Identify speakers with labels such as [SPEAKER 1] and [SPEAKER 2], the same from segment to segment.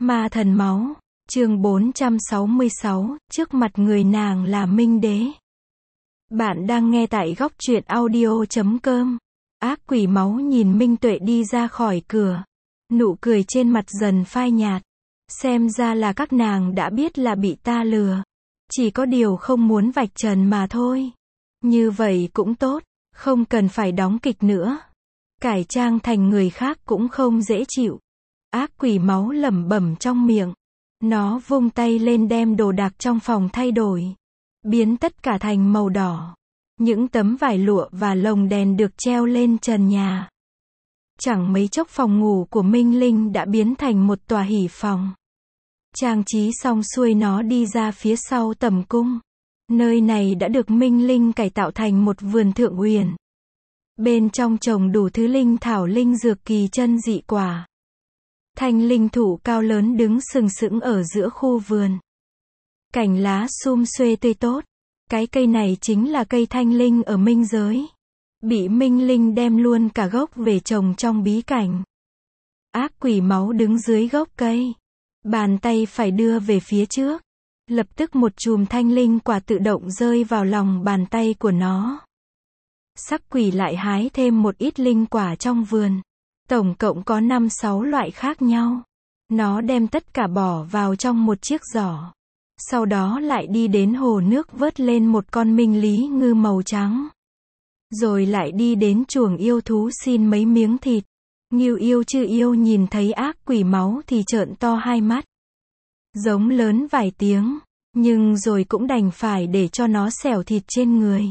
[SPEAKER 1] Ma thần máu, chương 466, trước mặt người nàng là Minh Đế. Bạn đang nghe tại góc truyện audio.com. Ác quỷ máu nhìn Minh Tuệ đi ra khỏi cửa. Nụ cười trên mặt dần phai nhạt. Xem ra là các nàng đã biết là bị ta lừa. Chỉ có điều không muốn vạch trần mà thôi. Như vậy cũng tốt, không cần phải đóng kịch nữa. Cải trang thành người khác cũng không dễ chịu. Ác quỷ máu lẩm bẩm trong miệng. Nó vung tay lên đem đồ đạc trong phòng thay đổi. Biến tất cả thành màu đỏ. Những tấm vải lụa và lồng đèn được treo lên trần nhà. Chẳng mấy chốc phòng ngủ của Minh Linh đã biến thành một tòa hỉ phòng. Trang trí xong xuôi nó đi ra phía sau tầm cung. Nơi này đã được Minh Linh cải tạo thành một vườn thượng uyển. Bên trong trồng đủ thứ linh thảo linh dược kỳ chân dị quả. Thanh linh thụ cao lớn đứng sừng sững ở giữa khu vườn. Cành lá sum xuê tươi tốt. Cái cây này chính là cây thanh linh ở minh giới. Bị Minh Linh đem luôn cả gốc về trồng trong bí cảnh. Ác quỷ máu đứng dưới gốc cây. Bàn tay phải đưa về phía trước. Lập tức một chùm thanh linh quả tự động rơi vào lòng bàn tay của nó. Sắc quỷ lại hái thêm một ít linh quả trong vườn. Tổng cộng có 5-6 loại khác nhau. Nó đem tất cả bỏ vào trong một chiếc giỏ. Sau đó lại đi đến hồ nước vớt lên một con minh lý ngư màu trắng. Rồi lại đi đến chuồng yêu thú xin mấy miếng thịt. Ngưu yêu chư yêu nhìn thấy ác quỷ máu thì trợn to hai mắt. Giống lớn vài tiếng, nhưng rồi cũng đành phải để cho nó xẻo thịt trên người.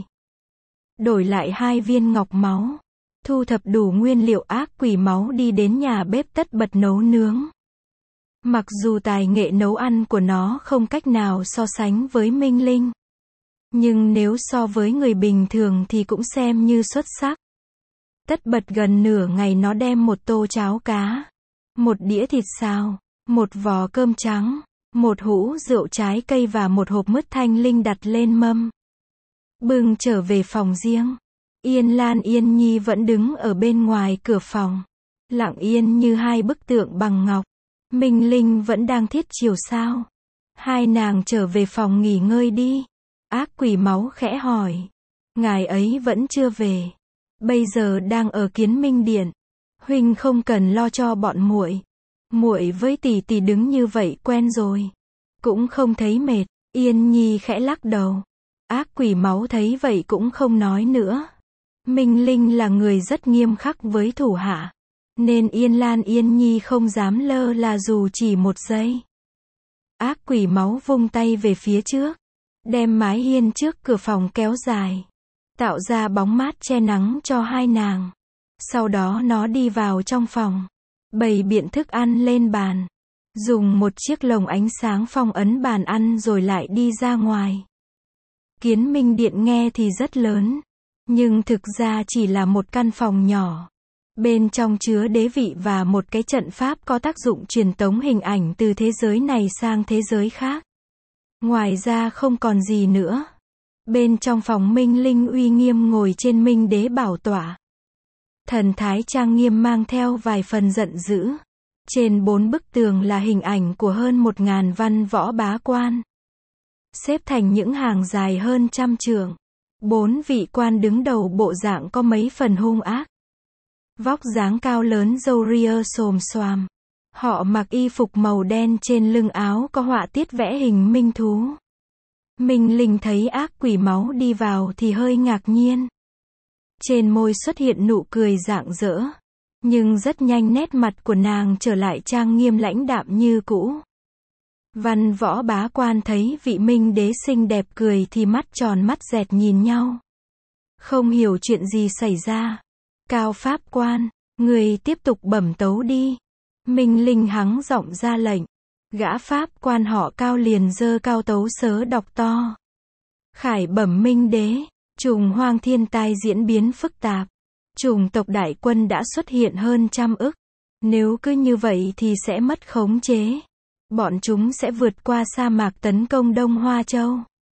[SPEAKER 1] Đổi lại 2 viên ngọc máu. Thu thập đủ nguyên liệu, ác quỷ máu đi đến nhà bếp tất bật nấu nướng. Mặc dù tài nghệ nấu ăn của nó không cách nào so sánh với Minh Linh. Nhưng nếu so với người bình thường thì cũng xem như xuất sắc. Tất bật gần nửa ngày nó đem một tô cháo cá, một đĩa thịt xào, một vò cơm trắng, một hũ rượu trái cây và một hộp mứt thanh linh đặt lên mâm. Bưng trở về phòng riêng. Yên Lan Yên Nhi vẫn đứng ở bên ngoài cửa phòng. Lặng yên như 2 bức tượng bằng ngọc. Minh Linh vẫn đang thiết chiều sao. Hai nàng trở về phòng nghỉ ngơi đi. Ác quỷ máu khẽ hỏi. Ngài ấy vẫn chưa về. Bây giờ đang ở Kiến Minh Điện. Huynh không cần lo cho bọn muội. Muội với tỷ tỷ đứng như vậy quen rồi. Cũng không thấy mệt. Yên Nhi khẽ lắc đầu. Ác quỷ máu thấy vậy cũng không nói nữa. Minh Linh là người rất nghiêm khắc với thủ hạ. Nên Yên Lan Yên Nhi không dám lơ là dù chỉ một giây. Ác quỷ máu vung tay về phía trước. Đem mái hiên trước cửa phòng kéo dài. Tạo ra bóng mát che nắng cho hai nàng. Sau đó nó đi vào trong phòng. Bày biện thức ăn lên bàn. Dùng một chiếc lồng ánh sáng phong ấn bàn ăn rồi lại đi ra ngoài. Kiến Minh Điện nghe thì rất lớn. Nhưng thực ra chỉ là một căn phòng nhỏ. Bên trong chứa đế vị và một cái trận pháp có tác dụng truyền tống hình ảnh từ thế giới này sang thế giới khác. Ngoài ra không còn gì nữa. Bên trong phòng Minh Linh uy nghiêm ngồi trên Minh Đế bảo tọa. Thần thái trang nghiêm mang theo vài phần giận dữ. Trên 4 bức tường là hình ảnh của hơn 1000 văn võ bá quan. Xếp thành những hàng dài hơn 100 trượng. 4 vị quan đứng đầu bộ dạng có mấy phần hung ác. Vóc dáng cao lớn, râu ria xồm xoàm. Họ mặc y phục màu đen, trên lưng áo có họa tiết vẽ hình minh thú. Minh Linh thấy ác quỷ máu đi vào thì hơi ngạc nhiên. Trên môi xuất hiện nụ cười rạng rỡ. Nhưng rất nhanh nét mặt của nàng trở lại trang nghiêm lãnh đạm như cũ. Văn võ bá quan thấy vị Minh Đế xinh đẹp cười thì mắt tròn mắt dẹt nhìn nhau. Không hiểu chuyện gì xảy ra. Cao pháp quan, người tiếp tục bẩm tấu đi. Minh Linh hắng giọng ra lệnh. Gã pháp quan họ Cao liền giơ cao tấu sớ đọc to. Khải bẩm Minh Đế, trùng hoang thiên tai diễn biến phức tạp. Chủng tộc đại quân đã xuất hiện hơn 100 ức. Nếu cứ như vậy thì sẽ mất khống chế. Bọn chúng sẽ vượt qua sa mạc tấn công Đông Hoa Châu.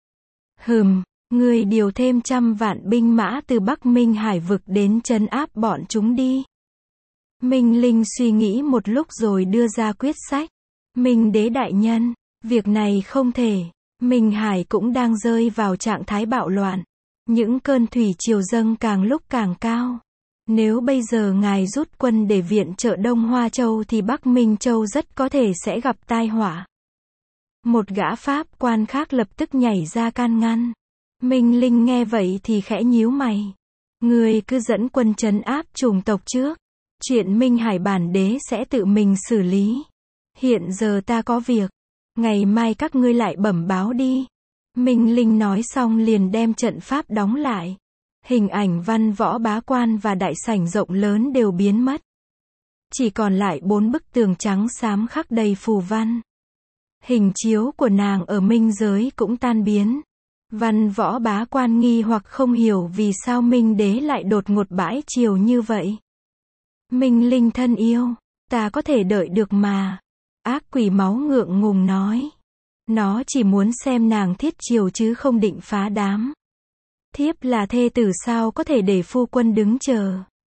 [SPEAKER 1] Người điều thêm 100 vạn binh mã từ Bắc Minh Hải vực đến trấn áp bọn chúng đi. Minh Linh suy nghĩ một lúc rồi đưa ra quyết sách. Minh đế đại nhân, việc này không thể. Minh Hải cũng đang rơi vào trạng thái bạo loạn. Những cơn thủy triều dâng càng lúc càng cao. Nếu bây giờ ngài rút quân để viện trợ Đông Hoa Châu thì Bắc Minh Châu rất có thể sẽ gặp tai họa. Một gã Pháp quan khác lập tức nhảy ra can ngăn. Minh Linh nghe vậy thì khẽ nhíu mày. Ngươi cứ dẫn quân trấn áp chủng tộc trước. Chuyện Minh Hải bản đế sẽ tự mình xử lý. Hiện giờ ta có việc. Ngày mai các ngươi lại bẩm báo đi. Minh Linh nói xong liền đem trận pháp đóng lại. Hình ảnh Văn Võ Bá Quan và đại sảnh rộng lớn đều biến mất. Chỉ còn lại 4 bức tường trắng xám khắc đầy phù văn. Hình chiếu của nàng ở minh giới cũng tan biến. Văn Võ Bá Quan nghi hoặc không hiểu vì sao Minh đế lại đột ngột bãi triều như vậy. Minh Linh thân yêu, ta có thể đợi được mà. Ác quỷ máu ngượng ngùng nói. Nó chỉ muốn xem nàng thiết triều chứ không định phá đám. Thiếp là thê tử sao có thể để phu quân đứng chờ.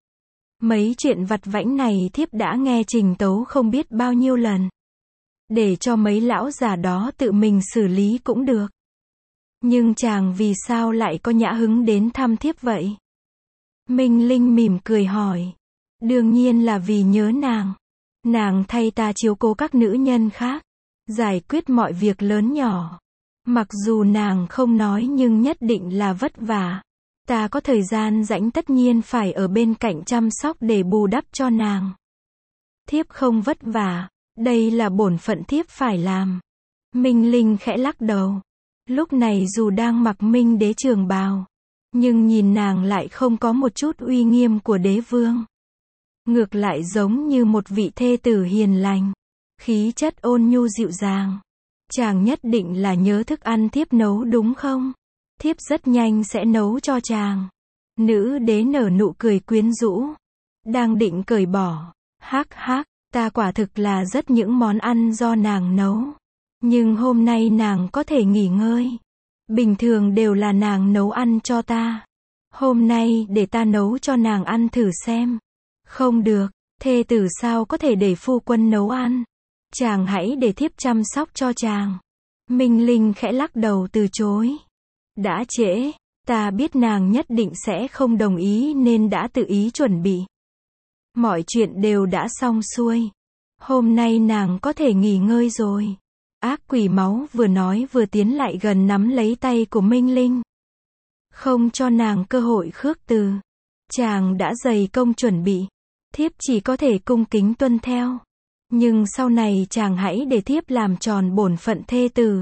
[SPEAKER 1] Mấy chuyện vặt vãnh này thiếp đã nghe trình tấu không biết bao nhiêu lần. Để cho mấy lão già đó tự mình xử lý cũng được. Nhưng chàng vì sao lại có nhã hứng đến thăm thiếp vậy? Minh Linh mỉm cười hỏi. Đương nhiên là vì nhớ nàng. Nàng thay ta chiếu cố các nữ nhân khác. Giải quyết mọi việc lớn nhỏ. Mặc dù nàng không nói nhưng nhất định là vất vả. Ta có thời gian rảnh tất nhiên phải ở bên cạnh chăm sóc để bù đắp cho nàng. Thiếp không vất vả. Đây là bổn phận thiếp phải làm. Minh Linh khẽ lắc đầu. Lúc này dù đang mặc Minh đế trường bào, nhưng nhìn nàng lại không có một chút uy nghiêm của đế vương. Ngược lại giống như một vị thê tử hiền lành. Khí chất ôn nhu dịu dàng. Chàng nhất định là nhớ thức ăn thiếp nấu đúng không? Thiếp rất nhanh sẽ nấu cho chàng. Nữ đế nở nụ cười quyến rũ. Đang định cởi bỏ. Hắc hắc, ta quả thực là rất những món ăn do nàng nấu. Nhưng hôm nay nàng có thể nghỉ ngơi. Bình thường đều là nàng nấu ăn cho ta. Hôm nay để ta nấu cho nàng ăn thử xem. Không được, thê tử sao có thể để phu quân nấu ăn. Chàng hãy để thiếp chăm sóc cho chàng. Minh Linh khẽ lắc đầu từ chối. Đã trễ, ta biết nàng nhất định sẽ không đồng ý nên đã tự ý chuẩn bị. Mọi chuyện đều đã xong xuôi. Hôm nay nàng có thể nghỉ ngơi rồi. Ác quỷ máu vừa nói vừa tiến lại gần nắm lấy tay của Minh Linh. Không cho nàng cơ hội khước từ. Chàng đã dày công chuẩn bị. Thiếp chỉ có thể cung kính tuân theo. Nhưng sau này chàng hãy để thiếp làm tròn bổn phận thê tử.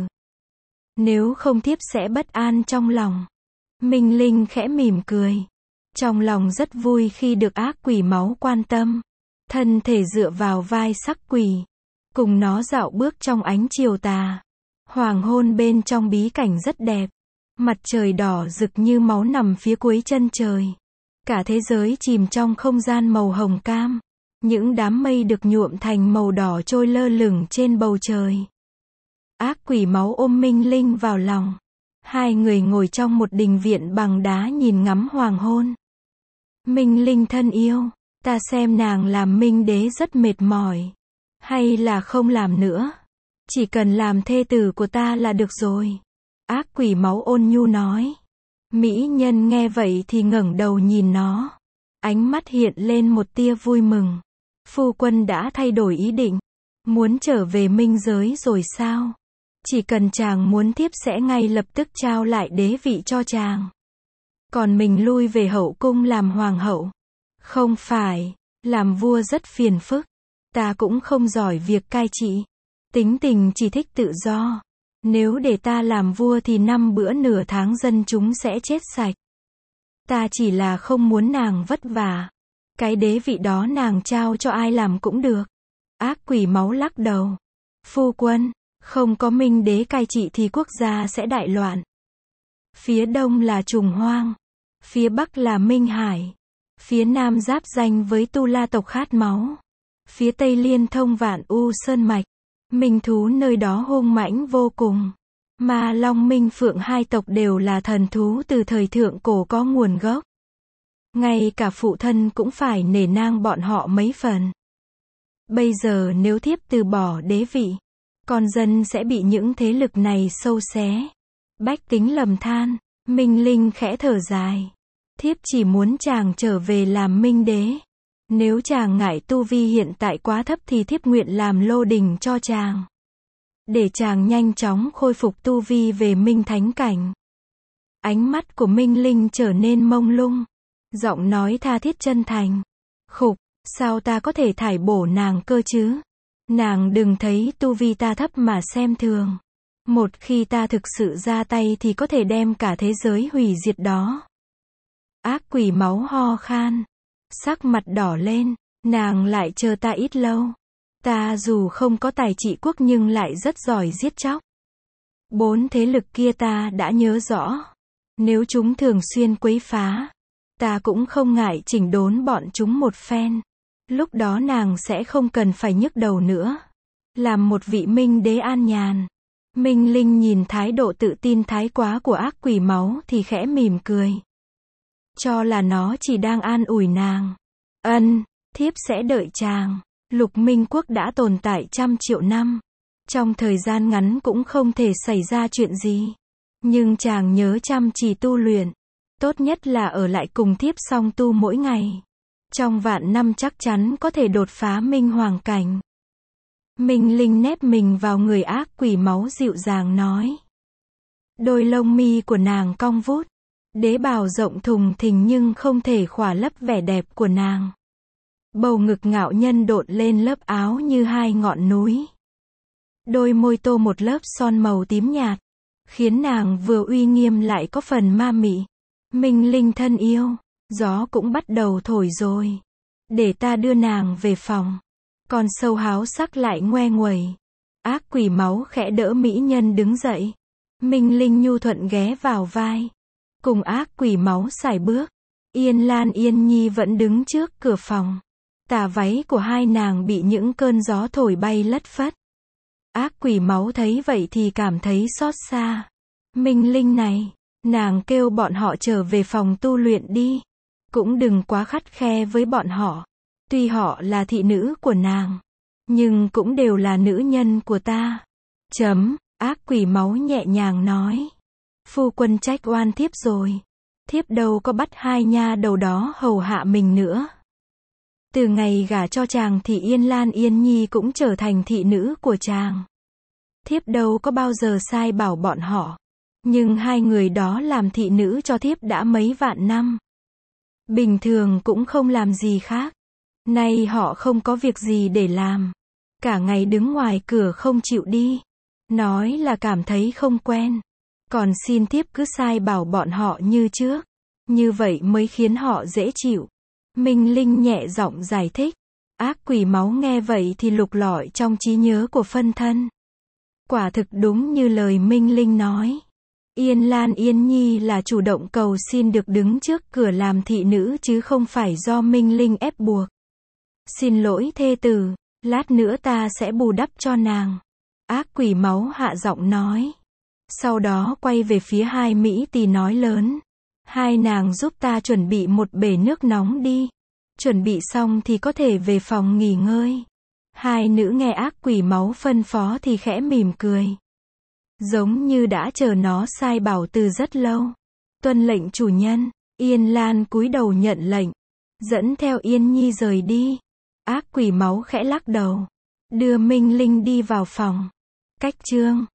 [SPEAKER 1] Nếu không thiếp sẽ bất an trong lòng. Minh Linh khẽ mỉm cười. Trong lòng rất vui khi được ác quỷ máu quan tâm. Thân thể dựa vào vai sắc quỷ. Cùng nó dạo bước trong ánh chiều tà. Hoàng hôn bên trong bí cảnh rất đẹp. Mặt trời đỏ rực như máu nằm phía cuối chân trời. Cả thế giới chìm trong không gian màu hồng cam. Những đám mây được nhuộm thành màu đỏ trôi lơ lửng trên bầu trời. Ác quỷ máu ôm Minh Linh vào lòng. Hai người ngồi trong một đình viện bằng đá nhìn ngắm hoàng hôn. Minh Linh thân yêu, ta xem nàng làm Minh đế rất mệt mỏi. Hay là không làm nữa? Chỉ cần làm thê tử của ta là được rồi. Ác quỷ máu ôn nhu nói. Mỹ nhân nghe vậy thì ngẩng đầu nhìn nó. Ánh mắt hiện lên một tia vui mừng. Phu quân đã thay đổi ý định. Muốn trở về minh giới rồi sao? Chỉ cần chàng muốn thiếp sẽ ngay lập tức trao lại đế vị cho chàng. Còn mình lui về hậu cung làm hoàng hậu. Không phải, làm vua rất phiền phức. Ta cũng không giỏi việc cai trị. Tính tình chỉ thích tự do. Nếu để ta làm vua thì 5 bữa nửa tháng dân chúng sẽ chết sạch. Ta chỉ là không muốn nàng vất vả. Cái đế vị đó nàng trao cho ai làm cũng được. Ác quỷ máu lắc đầu. Phu quân, không có Minh đế cai trị thì quốc gia sẽ đại loạn. Phía đông là Trùng Hoang. Phía bắc là Minh Hải. Phía nam giáp ranh với Tu La tộc khát máu. Phía tây liên thông Vạn U Sơn Mạch. Minh thú nơi đó hung mãnh vô cùng. Ma Long Minh Phượng hai tộc đều là thần thú từ thời thượng cổ có nguồn gốc. Ngay cả phụ thân cũng phải nể nang bọn họ mấy phần. Bây giờ nếu thiếp từ bỏ đế vị, con dân sẽ bị những thế lực này xâu xé. Bách tính lầm than, Minh Linh khẽ thở dài. Thiếp chỉ muốn chàng trở về làm minh đế. Nếu chàng ngại tu vi hiện tại quá thấp thì thiếp nguyện làm lô đình cho chàng. Để chàng nhanh chóng khôi phục tu vi về minh thánh cảnh. Ánh mắt của Minh Linh trở nên mông lung. Giọng nói tha thiết chân thành. Khục, sao ta có thể thải bổ nàng cơ chứ? Nàng đừng thấy tu vi ta thấp mà xem thường. Một khi ta thực sự ra tay thì có thể đem cả thế giới hủy diệt đó. Ác quỷ máu ho khan. Sắc mặt đỏ lên, nàng lại chờ ta ít lâu. Ta dù không có tài trị quốc nhưng lại rất giỏi giết chóc. 4 thế lực kia ta đã nhớ rõ. Nếu chúng thường xuyên quấy phá, ta cũng không ngại chỉnh đốn bọn chúng một phen. Lúc đó nàng sẽ không cần phải nhức đầu nữa. Làm một vị minh đế an nhàn. Minh Linh nhìn thái độ tự tin thái quá của ác quỷ máu thì khẽ mỉm cười. Cho là nó chỉ đang an ủi nàng. Ân, thiếp sẽ đợi chàng. Lục Minh quốc đã tồn tại trăm triệu năm. Trong thời gian ngắn cũng không thể xảy ra chuyện gì. Nhưng chàng nhớ chăm chỉ tu luyện. Tốt nhất là ở lại cùng thiếp song tu mỗi ngày. Trong vạn năm chắc chắn có thể đột phá minh hoàng cảnh. Minh Linh nép mình vào người ác quỷ máu dịu dàng nói. Đôi lông mi của nàng cong vút. Đế bào rộng thùng thình nhưng không thể khỏa lấp vẻ đẹp của nàng. Bầu ngực ngạo nhân độn lên lớp áo như hai ngọn núi. Đôi môi tô một lớp son màu tím nhạt. Khiến nàng vừa uy nghiêm lại có phần ma mị. Minh Linh thân yêu, gió cũng bắt đầu thổi rồi. Để ta đưa nàng về phòng. Con sâu háo sắc lại ngoe nguẩy. Ác quỷ máu khẽ đỡ mỹ nhân đứng dậy. Minh Linh nhu thuận ghé vào vai. Cùng ác quỷ máu sải bước. Yên Lan Yên Nhi vẫn đứng trước cửa phòng. Tà váy của hai nàng bị những cơn gió thổi bay lất phất. Ác quỷ máu thấy vậy thì cảm thấy xót xa. Minh Linh này, nàng kêu bọn họ trở về phòng tu luyện đi. Cũng đừng quá khắt khe với bọn họ. Tuy họ là thị nữ của nàng, nhưng cũng đều là nữ nhân của ta. Ác quỷ máu nhẹ nhàng nói. Phu quân trách oan thiếp rồi. Thiếp đâu có bắt hai nha đầu đó hầu hạ mình nữa. Từ ngày gả cho chàng thì Yên Lan Yên Nhi cũng trở thành thị nữ của chàng. Thiếp đâu có bao giờ sai bảo bọn họ. Nhưng hai người đó làm thị nữ cho thiếp đã mấy vạn năm. Bình thường cũng không làm gì khác. Nay họ không có việc gì để làm. Cả ngày đứng ngoài cửa không chịu đi. Nói là cảm thấy không quen. Còn xin thiếp cứ sai bảo bọn họ như trước. Như vậy mới khiến họ dễ chịu. Minh Linh nhẹ giọng giải thích. Ác quỷ máu nghe vậy thì lục lọi trong trí nhớ của phân thân. Quả thực đúng như lời Minh Linh nói. Yên Lan Yên Nhi là chủ động cầu xin được đứng trước cửa làm thị nữ chứ không phải do Minh Linh ép buộc. Xin lỗi thê tử, lát nữa ta sẽ bù đắp cho nàng. Ác quỷ máu hạ giọng nói. Sau đó quay về phía hai mỹ tỳ nói lớn. Hai nàng giúp ta chuẩn bị một bể nước nóng đi. Chuẩn bị xong thì có thể về phòng nghỉ ngơi. Hai nữ nghe ác quỷ máu phân phó thì khẽ mỉm cười. Giống như đã chờ nó sai bảo từ rất lâu. Tuân lệnh chủ nhân. Yên Lan cúi đầu nhận lệnh. Dẫn theo Yên Nhi rời đi. Ác quỷ máu khẽ lắc đầu. Đưa Minh Linh đi vào phòng. Cách chương